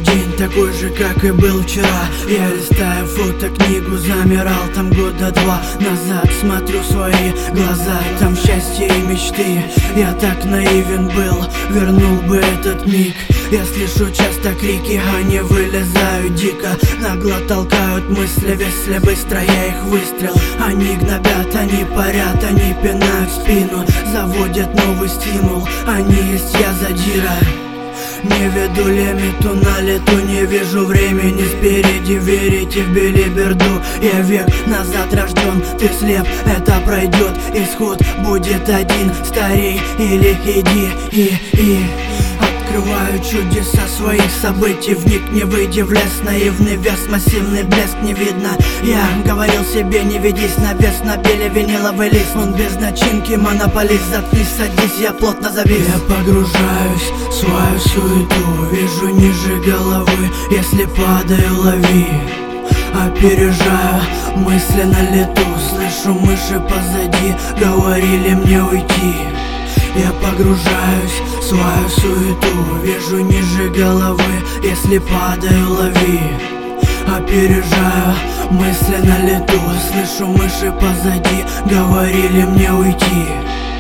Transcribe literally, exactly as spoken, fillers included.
День такой же, как и был вчера. Я листаю фотокнигу, замирал там года два назад. Смотрю свои глаза, там счастье и мечты. Я так наивен был, вернул бы этот миг. Я слышу часто крики, они вылезают дико. Нагло толкают мысли, если быстро я их выстрел. Они гнобят, они парят, они пинают спину, заводят новый стимул, они есть я, задира. Не веду лимиту на лету, не вижу времени спереди. Верите в белиберду, я век назад рожден. Ты слеп, это пройдет, исход будет один. Старей или иди и и открываю чудеса своих событий. Вник, не выйди в лес, наивный вес, массивный блеск не видно. Я говорил себе, не ведись на вес, на беле виниловый лист. Он без начинки, монополист, заткнись, садись, я плотно завис. Я погружаюсь в свою суету, вижу ниже головы, если падаю, лови. Опережаю мысли на лету, слышу мыши позади, говорили мне уйти. Я погружаюсь в свою суету, вижу ниже головы, если падаю, лови. Опережаю мысли на лету, слышу мыши позади, говорили мне уйти.